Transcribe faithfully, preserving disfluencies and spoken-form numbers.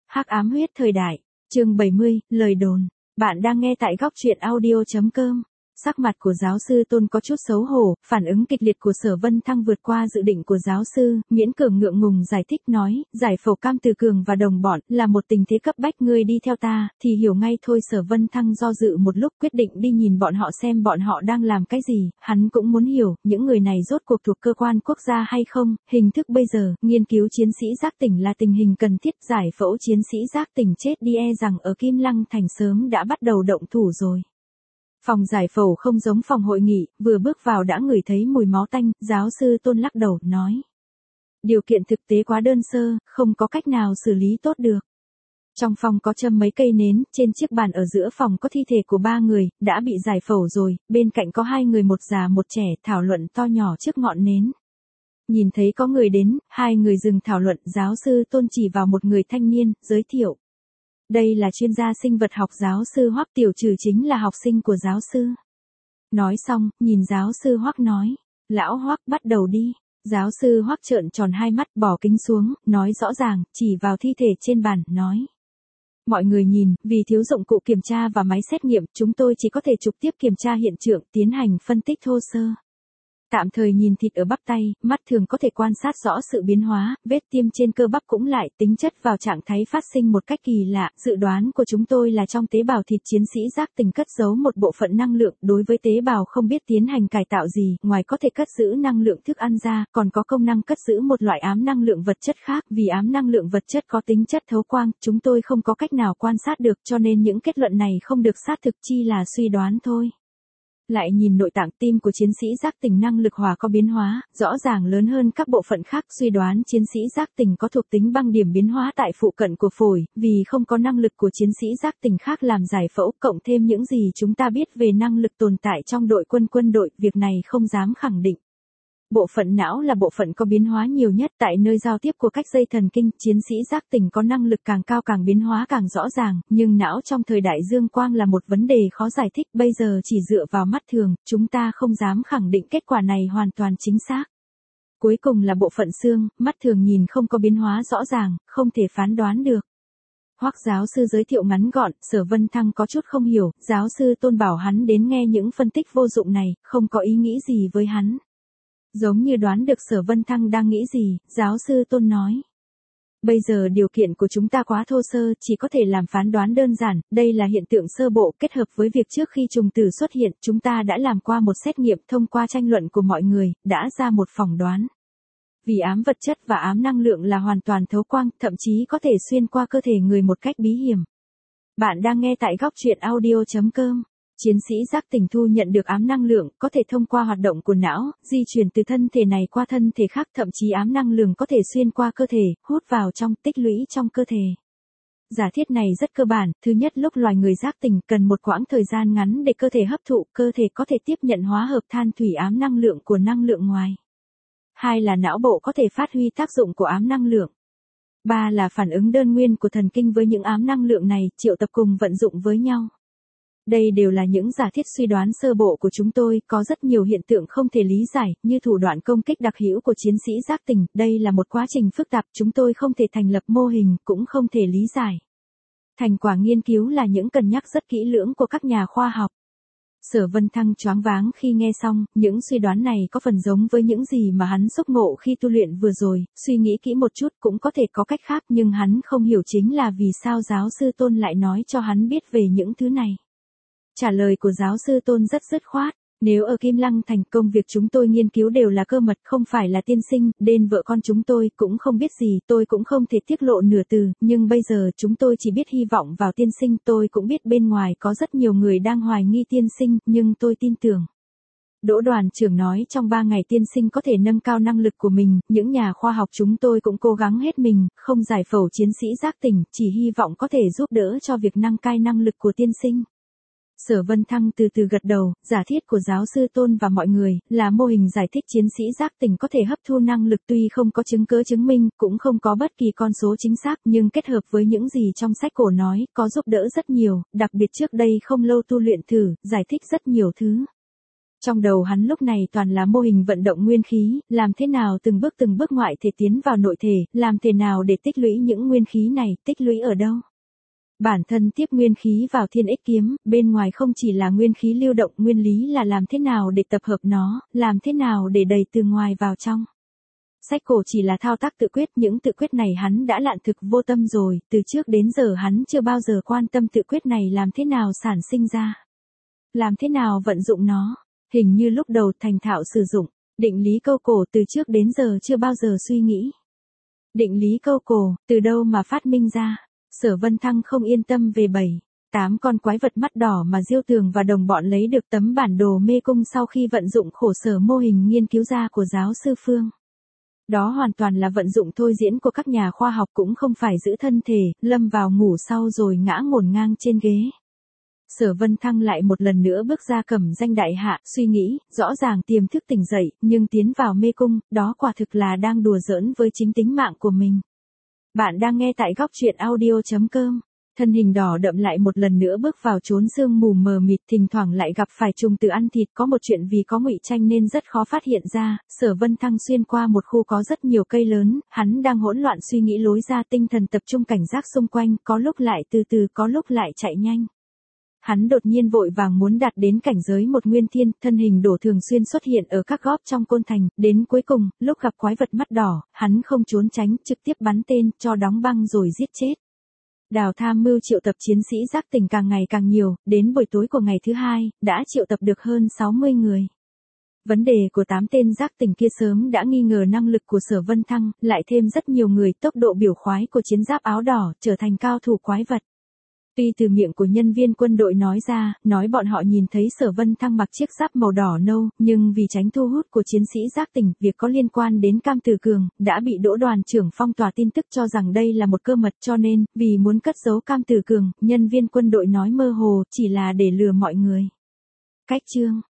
Hắc ám huyết thời đại, chương bảy mươi, lời đồn. Bạn đang nghe tại góc truyện audio chấm com. Sắc mặt của giáo sư Tôn có chút xấu hổ, phản ứng kịch liệt của Sở Vân Thăng vượt qua dự định của giáo sư, miễn cường ngượng ngùng giải thích nói, giải phẫu Cam Từ Cường và đồng bọn là một tình thế cấp bách, ngươi đi theo ta, thì hiểu ngay thôi. Sở Vân Thăng do dự một lúc quyết định đi nhìn bọn họ xem bọn họ đang làm cái gì, hắn cũng muốn hiểu, những người này rốt cuộc thuộc cơ quan quốc gia hay không, hình thức bây giờ, nghiên cứu chiến sĩ giác tỉnh là tình hình cần thiết, giải phẫu chiến sĩ giác tỉnh chết đi e rằng ở Kim Lăng Thành sớm đã bắt đầu động thủ rồi. Phòng giải phẫu không giống phòng hội nghị, vừa bước vào đã ngửi thấy mùi máu tanh, giáo sư Tôn lắc đầu, nói. Điều kiện thực tế quá đơn sơ, không có cách nào xử lý tốt được. Trong phòng có châm mấy cây nến, trên chiếc bàn ở giữa phòng có thi thể của ba người, đã bị giải phẫu rồi, bên cạnh có hai người, một già một trẻ, thảo luận to nhỏ trước ngọn nến. Nhìn thấy có người đến, hai người dừng thảo luận, giáo sư Tôn chỉ vào một người thanh niên, giới thiệu. Đây là chuyên gia sinh vật học giáo sư Hoắc, Tiểu Trừ chính là học sinh của giáo sư. Nói xong, nhìn giáo sư Hoắc nói, lão Hoắc bắt đầu đi. Giáo sư Hoắc trợn tròn hai mắt, bỏ kính xuống, nói rõ ràng, chỉ vào thi thể trên bàn, nói. Mọi người nhìn, vì thiếu dụng cụ kiểm tra và máy xét nghiệm, chúng tôi chỉ có thể trực tiếp kiểm tra hiện trường, tiến hành phân tích thô sơ. Tạm thời nhìn thịt ở bắp tay, mắt thường có thể quan sát rõ sự biến hóa, vết tiêm trên cơ bắp cũng lại, tính chất vào trạng thái phát sinh một cách kỳ lạ. Dự đoán của chúng tôi là trong tế bào thịt chiến sĩ giác tỉnh cất giấu một bộ phận năng lượng, đối với tế bào không biết tiến hành cải tạo gì, ngoài có thể cất giữ năng lượng thức ăn ra, còn có công năng cất giữ một loại ám năng lượng vật chất khác. Vì ám năng lượng vật chất có tính chất thấu quang, chúng tôi không có cách nào quan sát được, cho nên những kết luận này không được xác thực, chi là suy đoán thôi. Lại nhìn nội tạng tim của chiến sĩ giác tỉnh năng lực hòa có biến hóa, rõ ràng lớn hơn các bộ phận khác, suy đoán chiến sĩ giác tỉnh có thuộc tính băng điểm biến hóa tại phụ cận của phổi, vì không có năng lực của chiến sĩ giác tỉnh khác làm giải phẫu, cộng thêm những gì chúng ta biết về năng lực tồn tại trong đội quân quân đội, việc này không dám khẳng định. Bộ phận não là bộ phận có biến hóa nhiều nhất, tại nơi giao tiếp của các dây thần kinh, chiến sĩ giác tỉnh có năng lực càng cao càng biến hóa càng rõ ràng, nhưng não trong thời đại dương quang là một vấn đề khó giải thích, bây giờ chỉ dựa vào mắt thường, chúng ta không dám khẳng định kết quả này hoàn toàn chính xác. Cuối cùng là bộ phận xương, mắt thường nhìn không có biến hóa rõ ràng, không thể phán đoán được. Hoắc giáo sư giới thiệu ngắn gọn, Sở Vân Thăng có chút không hiểu, giáo sư Tôn bảo hắn đến nghe những phân tích vô dụng này, không có ý nghĩ gì với hắn. Giống như đoán được Sở Vân Thăng đang nghĩ gì, giáo sư Tôn nói. Bây giờ điều kiện của chúng ta quá thô sơ, chỉ có thể làm phán đoán đơn giản, đây là hiện tượng sơ bộ kết hợp với việc trước khi trùng tử xuất hiện, chúng ta đã làm qua một xét nghiệm, thông qua tranh luận của mọi người, đã ra một phỏng đoán. Vì ám vật chất và ám năng lượng là hoàn toàn thấu quang, thậm chí có thể xuyên qua cơ thể người một cách bí hiểm. Bạn đang nghe tại góc truyện audio chấm com. Chiến sĩ giác tỉnh thu nhận được ám năng lượng, có thể thông qua hoạt động của não, di chuyển từ thân thể này qua thân thể khác, thậm chí ám năng lượng có thể xuyên qua cơ thể, hút vào trong, tích lũy trong cơ thể. Giả thiết này rất cơ bản, thứ nhất lúc loài người giác tỉnh cần một quãng thời gian ngắn để cơ thể hấp thụ, cơ thể có thể tiếp nhận hóa hợp than thủy ám năng lượng của năng lượng ngoài. Hai là não bộ có thể phát huy tác dụng của ám năng lượng. Ba là phản ứng đơn nguyên của thần kinh với những ám năng lượng này, triệu tập cùng vận dụng với nhau. Đây đều là những giả thiết suy đoán sơ bộ của chúng tôi, có rất nhiều hiện tượng không thể lý giải, như thủ đoạn công kích đặc hữu của chiến sĩ giác tỉnh, đây là một quá trình phức tạp, chúng tôi không thể thành lập mô hình, cũng không thể lý giải. Thành quả nghiên cứu là những cân nhắc rất kỹ lưỡng của các nhà khoa học. Sở Vân Thăng choáng váng khi nghe xong, những suy đoán này có phần giống với những gì mà hắn xúc ngộ khi tu luyện vừa rồi, suy nghĩ kỹ một chút cũng có thể có cách khác, nhưng hắn không hiểu chính là vì sao giáo sư Tôn lại nói cho hắn biết về những thứ này. Trả lời của giáo sư Tôn rất dứt khoát, nếu ở Kim Lăng Thành công việc chúng tôi nghiên cứu đều là cơ mật, không phải là tiên sinh, đến vợ con chúng tôi cũng không biết gì, tôi cũng không thể tiết lộ nửa từ, nhưng bây giờ chúng tôi chỉ biết hy vọng vào tiên sinh, tôi cũng biết bên ngoài có rất nhiều người đang hoài nghi tiên sinh, nhưng tôi tin tưởng. Đỗ đoàn trưởng nói trong ba ngày tiên sinh có thể nâng cao năng lực của mình, những nhà khoa học chúng tôi cũng cố gắng hết mình, không giải phẫu chiến sĩ giác tỉnh, chỉ hy vọng có thể giúp đỡ cho việc nâng cao năng lực của tiên sinh. Sở Vân Thăng từ từ gật đầu, giả thiết của giáo sư Tôn và mọi người, là mô hình giải thích chiến sĩ giác tỉnh có thể hấp thu năng lực, tuy không có chứng cứ chứng minh, cũng không có bất kỳ con số chính xác, nhưng kết hợp với những gì trong sách cổ nói, có giúp đỡ rất nhiều, đặc biệt trước đây không lâu tu luyện thử, giải thích rất nhiều thứ. Trong đầu hắn lúc này toàn là mô hình vận động nguyên khí, làm thế nào từng bước từng bước ngoại thể tiến vào nội thể, làm thế nào để tích lũy những nguyên khí này, tích lũy ở đâu. Bản thân tiếp nguyên khí vào thiên ích kiếm, bên ngoài không chỉ là nguyên khí lưu động, nguyên lý là làm thế nào để tập hợp nó, làm thế nào để đẩy từ ngoài vào trong. Sách cổ chỉ là thao tác tự quyết, những tự quyết này hắn đã lạn thực vô tâm rồi, từ trước đến giờ hắn chưa bao giờ quan tâm tự quyết này làm thế nào sản sinh ra. Làm thế nào vận dụng nó, hình như lúc đầu thành thạo sử dụng, định lý câu cổ từ trước đến giờ chưa bao giờ suy nghĩ. Định lý câu cổ, từ đâu mà phát minh ra, Sở Vân Thăng không yên tâm về bảy, tám con quái vật mắt đỏ mà Diêu Tường và đồng bọn lấy được tấm bản đồ mê cung sau khi vận dụng khổ sở mô hình nghiên cứu ra của giáo sư Phương. Đó hoàn toàn là vận dụng thôi diễn của các nhà khoa học, cũng không phải giữ thân thể, lâm vào ngủ sau rồi ngã ngổn ngang trên ghế. Sở Vân Thăng lại một lần nữa bước ra cầm danh đại hạ, suy nghĩ, rõ ràng tiềm thức tỉnh dậy, nhưng tiến vào mê cung, đó quả thực là đang đùa giỡn với chính tính mạng của mình. Bạn đang nghe tại góc truyện audio chấm com. Thân hình đỏ đậm lại một lần nữa bước vào chốn sương mù mờ mịt, thỉnh thoảng lại gặp phải trùng tử ăn thịt, có một chuyện vì có ngụy tranh nên rất khó phát hiện ra. Sở Vân Thăng xuyên qua một khu có rất nhiều cây lớn, hắn đang hỗn loạn suy nghĩ lối ra, tinh thần tập trung cảnh giác xung quanh, có lúc lại từ từ, có lúc lại chạy nhanh. Hắn đột nhiên vội vàng muốn đạt đến cảnh giới một nguyên thiên, thân hình đổ thường xuyên xuất hiện ở các góc trong côn thành, đến cuối cùng, lúc gặp quái vật mắt đỏ, hắn không trốn tránh, trực tiếp bắn tên, cho đóng băng rồi giết chết. Đào Tham Mưu triệu tập chiến sĩ giác tỉnh càng ngày càng nhiều, đến buổi tối của ngày thứ hai, đã triệu tập được hơn sáu mươi người. Vấn đề của tám tên giác tỉnh kia sớm đã nghi ngờ năng lực của Sở Vân Thăng, lại thêm rất nhiều người, tốc độ biểu khoái của chiến giáp áo đỏ, trở thành cao thủ quái vật. Tuy từ miệng của nhân viên quân đội nói ra, nói bọn họ nhìn thấy Sở Vân Thăng mặc chiếc giáp màu đỏ nâu, nhưng vì tránh thu hút của chiến sĩ giác tỉnh, việc có liên quan đến Cam Tử Cường, đã bị Đỗ đoàn trưởng phong tỏa tin tức cho rằng đây là một cơ mật, cho nên, vì muốn cất giấu Cam Tử Cường, nhân viên quân đội nói mơ hồ, chỉ là để lừa mọi người. Cách chương